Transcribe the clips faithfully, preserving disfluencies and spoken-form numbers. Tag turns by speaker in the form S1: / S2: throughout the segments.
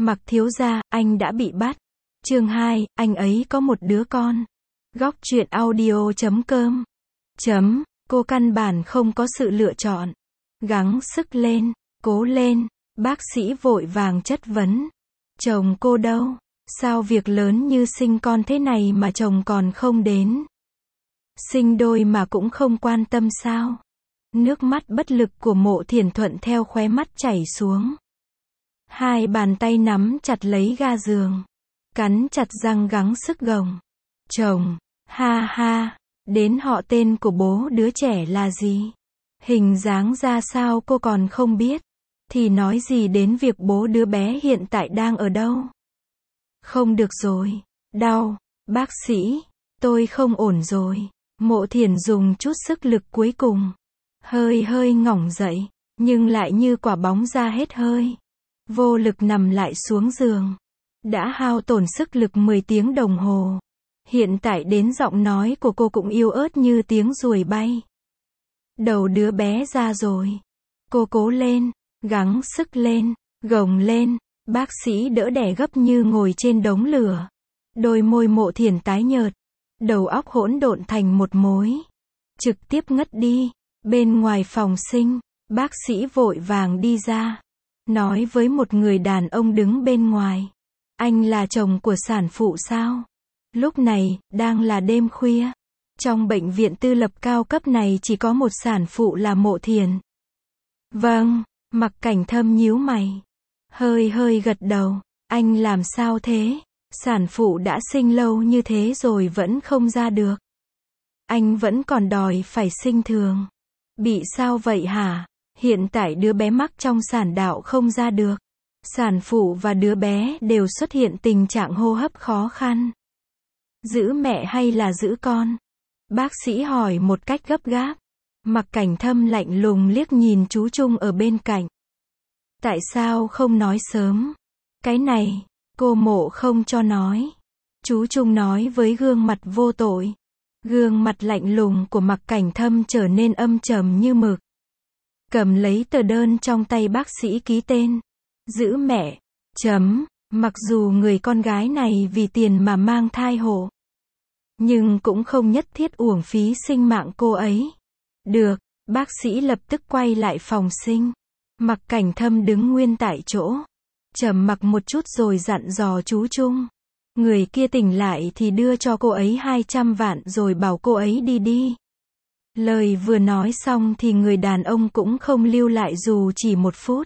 S1: Mặc thiếu gia, anh đã bị bắt. Chương hai, anh ấy có một đứa con. Góc truyện audio chấm com. Chấm, cô căn bản không có sự lựa chọn. Gắng sức lên, cố lên, bác sĩ vội vàng chất vấn. Chồng cô đâu? Sao việc lớn như sinh con thế này mà chồng còn không đến? Sinh đôi mà cũng không quan tâm sao? Nước mắt bất lực của Mộ Thiển thuận theo khóe mắt chảy xuống. Hai bàn tay nắm chặt lấy ga giường. Cắn chặt răng gắng sức gồng. Chồng, ha ha, đến họ tên của bố đứa trẻ là gì? Hình dáng ra sao cô còn không biết. Thì nói gì đến việc bố đứa bé hiện tại đang ở đâu? Không được rồi, đau, bác sĩ, tôi không ổn rồi. Mộ Thiển dùng chút sức lực cuối cùng. Hơi hơi ngỏng dậy, nhưng lại như quả bóng ra hết hơi. Vô lực nằm lại xuống giường. Đã hao tổn sức lực mười tiếng đồng hồ. Hiện tại đến giọng nói của cô cũng yếu ớt như tiếng ruồi bay. Đầu đứa bé ra rồi. Cô cố lên, gắng sức lên, gồng lên. Bác sĩ đỡ đẻ gấp như ngồi trên đống lửa. Đôi môi Mộ Thiển tái nhợt. Đầu óc hỗn độn thành một mối. Trực tiếp ngất đi. Bên ngoài phòng sinh, bác sĩ vội vàng đi ra. Nói với một người đàn ông đứng bên ngoài. Anh là chồng của sản phụ sao? Lúc này, đang là đêm khuya. Trong bệnh viện tư lập cao cấp này chỉ có một sản phụ là Mộ Thiển. Vâng, Mặc Cảnh Thâm nhíu mày. Hơi hơi gật đầu. Anh làm sao thế? Sản phụ đã sinh lâu như thế rồi vẫn không ra được. Anh vẫn còn đòi phải sinh thường. Bị sao vậy hả? Hiện tại đứa bé mắc trong sản đạo không ra được. Sản phụ và đứa bé đều xuất hiện tình trạng hô hấp khó khăn. Giữ mẹ hay là giữ con? Bác sĩ hỏi một cách gấp gáp. Mặc Cảnh Thâm lạnh lùng liếc nhìn chú Trung ở bên cạnh. Tại sao không nói sớm? Cái này, cô Mộ không cho nói. Chú Trung nói với gương mặt vô tội. Gương mặt lạnh lùng của Mặc Cảnh Thâm trở nên âm trầm như mực. Cầm lấy tờ đơn trong tay bác sĩ ký tên. Giữ mẹ. Chấm. Mặc dù người con gái này vì tiền mà mang thai hộ. Nhưng cũng không nhất thiết uổng phí sinh mạng cô ấy. Được. Bác sĩ lập tức quay lại phòng sinh. Mặc Cảnh Thâm đứng nguyên tại chỗ. Trầm mặc một chút rồi dặn dò chú Trung. Người kia tỉnh lại thì đưa cho cô ấy hai trăm vạn rồi bảo cô ấy đi đi. Lời vừa nói xong thì người đàn ông cũng không lưu lại dù chỉ một phút.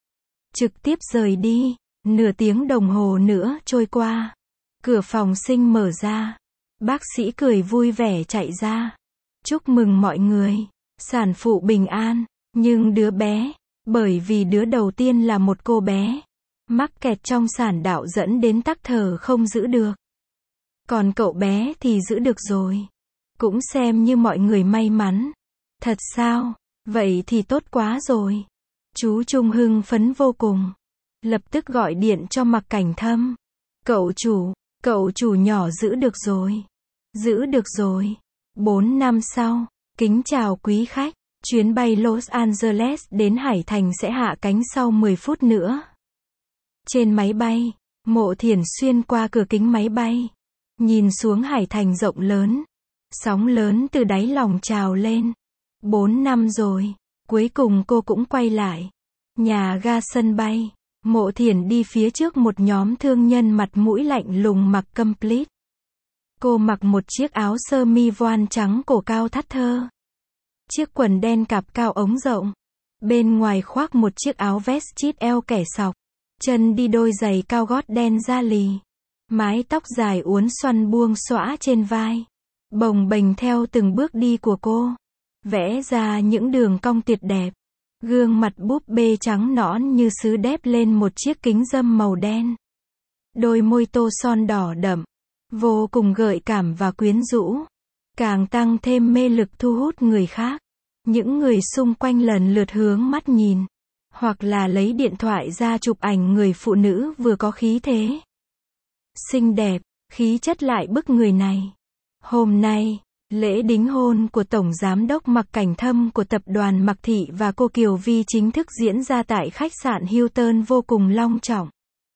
S1: Trực tiếp rời đi. Nửa tiếng đồng hồ nữa trôi qua. Cửa phòng sinh mở ra. Bác sĩ cười vui vẻ chạy ra. Chúc mừng mọi người. Sản phụ bình an. Nhưng đứa bé, bởi vì đứa đầu tiên là một cô bé, mắc kẹt trong sản đạo dẫn đến tắc thở không giữ được. Còn cậu bé thì giữ được rồi. Cũng xem như mọi người may mắn. Thật sao? Vậy thì tốt quá rồi. Chú Trung hưng phấn vô cùng. Lập tức gọi điện cho Mặc Cảnh Thâm. Cậu chủ, cậu chủ nhỏ giữ được rồi. Giữ được rồi. Bốn năm sau. Kính chào quý khách. Chuyến bay Los Angeles đến Hải Thành sẽ hạ cánh sau mười phút nữa. Trên máy bay, Mộ Thiển xuyên qua cửa kính máy bay. Nhìn xuống Hải Thành rộng lớn. Sóng lớn từ đáy lòng trào lên. Bốn năm rồi. Cuối cùng cô cũng quay lại. Nhà ga sân bay. Mộ Thiển đi phía trước một nhóm thương nhân mặt mũi lạnh lùng mặc complete. Cô mặc một chiếc áo sơ mi voan trắng cổ cao thắt thơ. Chiếc quần đen cạp cao ống rộng. Bên ngoài khoác một chiếc áo vest chít eo kẻ sọc. Chân đi đôi giày cao gót đen da lì. Mái tóc dài uốn xoăn buông xõa trên vai. Bồng bềnh theo từng bước đi của cô. Vẽ ra những đường cong tuyệt đẹp. Gương mặt búp bê trắng nõn như sứ đép lên một chiếc kính râm màu đen. Đôi môi tô son đỏ đậm. Vô cùng gợi cảm và quyến rũ. Càng tăng thêm mê lực thu hút người khác. Những người xung quanh lần lượt hướng mắt nhìn. Hoặc là lấy điện thoại ra chụp ảnh người phụ nữ vừa có khí thế. Xinh đẹp, khí chất lại bức người này. Hôm nay, lễ đính hôn của Tổng Giám đốc Mặc Cảnh Thâm của tập đoàn Mặc Thị và cô Kiều Vi chính thức diễn ra tại khách sạn Hilton vô cùng long trọng.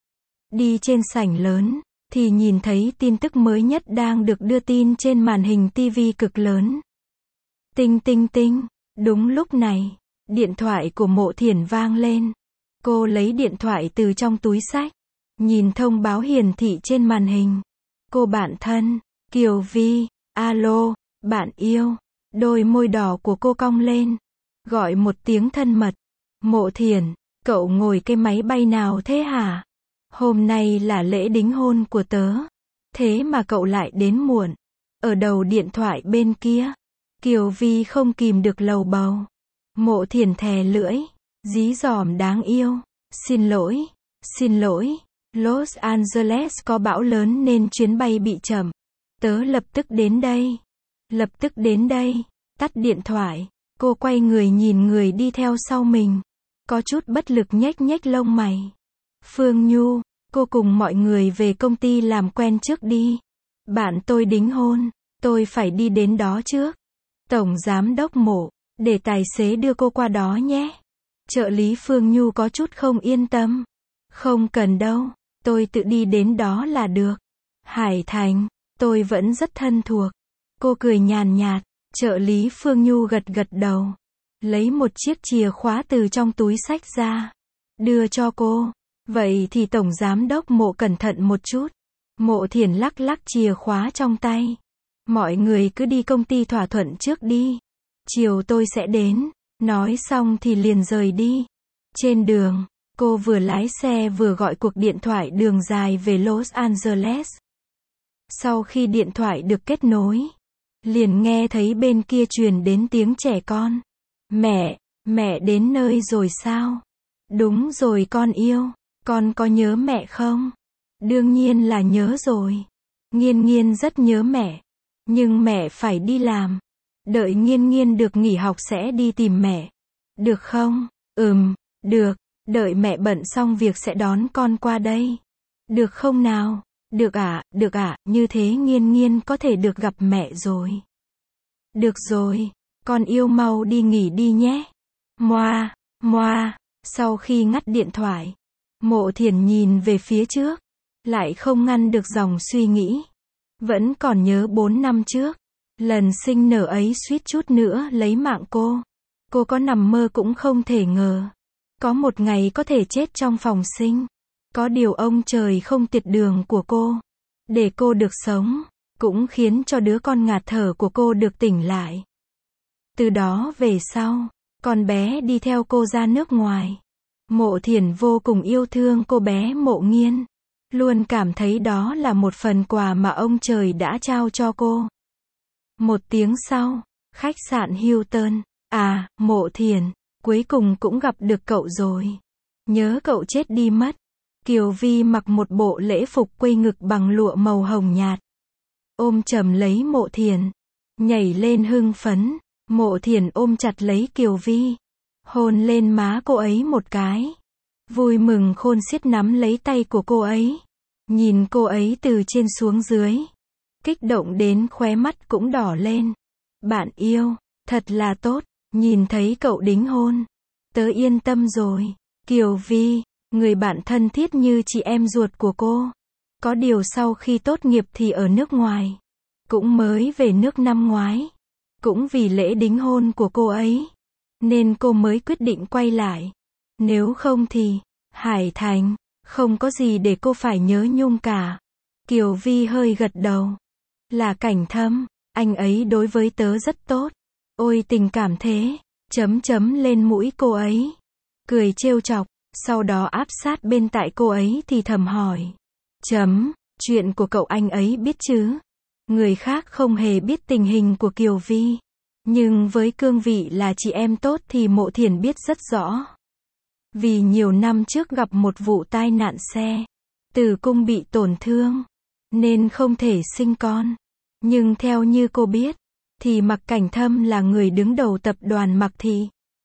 S1: Đi trên sảnh lớn, thì nhìn thấy tin tức mới nhất đang được đưa tin trên màn hình tivi cực lớn. Tinh tinh tinh, đúng lúc này, điện thoại của Mộ Thiển vang lên. Cô lấy điện thoại từ trong túi xách, nhìn thông báo hiển thị trên màn hình. Cô bạn thân, Kiều Vi, alo, bạn yêu. Đôi môi đỏ của cô cong lên, gọi một tiếng thân mật. Mộ Thiển, cậu ngồi cái máy bay nào thế hả? Hôm nay là lễ đính hôn của tớ. Thế mà cậu lại đến muộn. Ở đầu điện thoại bên kia, Kiều Vi không kìm được lầu bầu. Mộ Thiển thè lưỡi, dí dỏm đáng yêu. Xin lỗi, xin lỗi. Los Angeles có bão lớn nên chuyến bay bị chậm. Tớ lập tức đến đây. Lập tức đến đây. Tắt điện thoại. Cô quay người nhìn người đi theo sau mình. Có chút bất lực nhếch nhếch lông mày. Phương Nhu, cô cùng mọi người về công ty làm quen trước đi. Bạn tôi đính hôn. Tôi phải đi đến đó trước. Tổng giám đốc Mộ, để tài xế đưa cô qua đó nhé. Trợ lý Phương Nhu có chút không yên tâm. Không cần đâu. Tôi tự đi đến đó là được. Hải Thành, tôi vẫn rất thân thuộc. Cô cười nhàn nhạt. Trợ lý Phương Nhu gật gật đầu. Lấy một chiếc chìa khóa từ trong túi xách ra. Đưa cho cô. Vậy thì Tổng Giám đốc Mộ cẩn thận một chút. Mộ Thiển lắc lắc chìa khóa trong tay. Mọi người cứ đi công ty thỏa thuận trước đi. Chiều tôi sẽ đến. Nói xong thì liền rời đi. Trên đường, cô vừa lái xe vừa gọi cuộc điện thoại đường dài về Los Angeles. Sau khi điện thoại được kết nối, liền nghe thấy bên kia truyền đến tiếng trẻ con. Mẹ, mẹ đến nơi rồi sao? Đúng rồi con yêu, con có nhớ mẹ không? Đương nhiên là nhớ rồi. Nghiên Nghiên rất nhớ mẹ. Nhưng mẹ phải đi làm. Đợi Nghiên Nghiên được nghỉ học sẽ đi tìm mẹ. Được không? Ừm, được. Đợi mẹ bận xong việc sẽ đón con qua đây. Được không nào? Được ạ, à, được ạ, à, như thế Nghiên Nghiên có thể được gặp mẹ rồi. Được rồi, con yêu mau đi nghỉ đi nhé. Moa, moa, sau khi ngắt điện thoại, Mộ Thiển nhìn về phía trước, lại không ngăn được dòng suy nghĩ. Vẫn còn nhớ bốn năm trước, lần sinh nở ấy suýt chút nữa lấy mạng cô. Cô có nằm mơ cũng không thể ngờ. Có một ngày có thể chết trong phòng sinh. Có điều ông trời không tiệt đường của cô. Để cô được sống, cũng khiến cho đứa con ngạt thở của cô được tỉnh lại. Từ đó về sau, con bé đi theo cô ra nước ngoài. Mộ Thiển vô cùng yêu thương cô bé Mộ Nghiên. Luôn cảm thấy đó là một phần quà mà ông trời đã trao cho cô. Một tiếng sau, khách sạn Hilton. À, Mộ Thiển, cuối cùng cũng gặp được cậu rồi. Nhớ cậu chết đi mất. Kiều Vi mặc một bộ lễ phục quây ngực bằng lụa màu hồng nhạt. Ôm chầm lấy Mộ Thiển. Nhảy lên hưng phấn. Mộ Thiển ôm chặt lấy Kiều Vi. Hôn lên má cô ấy một cái. Vui mừng khôn xiết nắm lấy tay của cô ấy. Nhìn cô ấy từ trên xuống dưới. Kích động đến khóe mắt cũng đỏ lên. Bạn yêu, thật là tốt. Nhìn thấy cậu đính hôn. Tớ yên tâm rồi. Kiều Vi, người bạn thân thiết như chị em ruột của cô. Có điều sau khi tốt nghiệp thì ở nước ngoài. Cũng mới về nước năm ngoái. Cũng vì lễ đính hôn của cô ấy. Nên cô mới quyết định quay lại. Nếu không thì, Hải Thành, không có gì để cô phải nhớ nhung cả. Kiều Vi hơi gật đầu. Là Cảnh Thâm, anh ấy đối với tớ rất tốt. Ôi tình cảm thế, chấm chấm lên mũi cô ấy. Cười trêu chọc, sau đó áp sát bên tai cô ấy thì thầm hỏi. Chấm, chuyện của cậu anh ấy biết chứ? Người khác không hề biết tình hình của Kiều Vi. Nhưng với cương vị là chị em tốt thì Mộ Thiển biết rất rõ. Vì nhiều năm trước gặp một vụ tai nạn xe, tử cung bị tổn thương, nên không thể sinh con. Nhưng theo như cô biết, thì Mạc Cảnh Thâm là người đứng đầu tập đoàn Mạc Thị.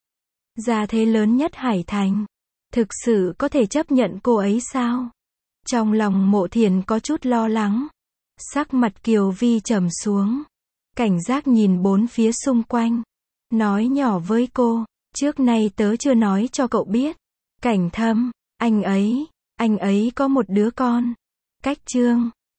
S1: Gia thế lớn nhất Hải Thành. Thực sự có thể chấp nhận cô ấy sao? Trong lòng Mộ Thiển có chút lo lắng. Sắc mặt Kiều Vi trầm xuống. Cảnh giác nhìn bốn phía xung quanh. Nói nhỏ với cô. Trước nay tớ chưa nói cho cậu biết. Cảnh Thâm, anh ấy, Anh ấy có một đứa con. Cách chương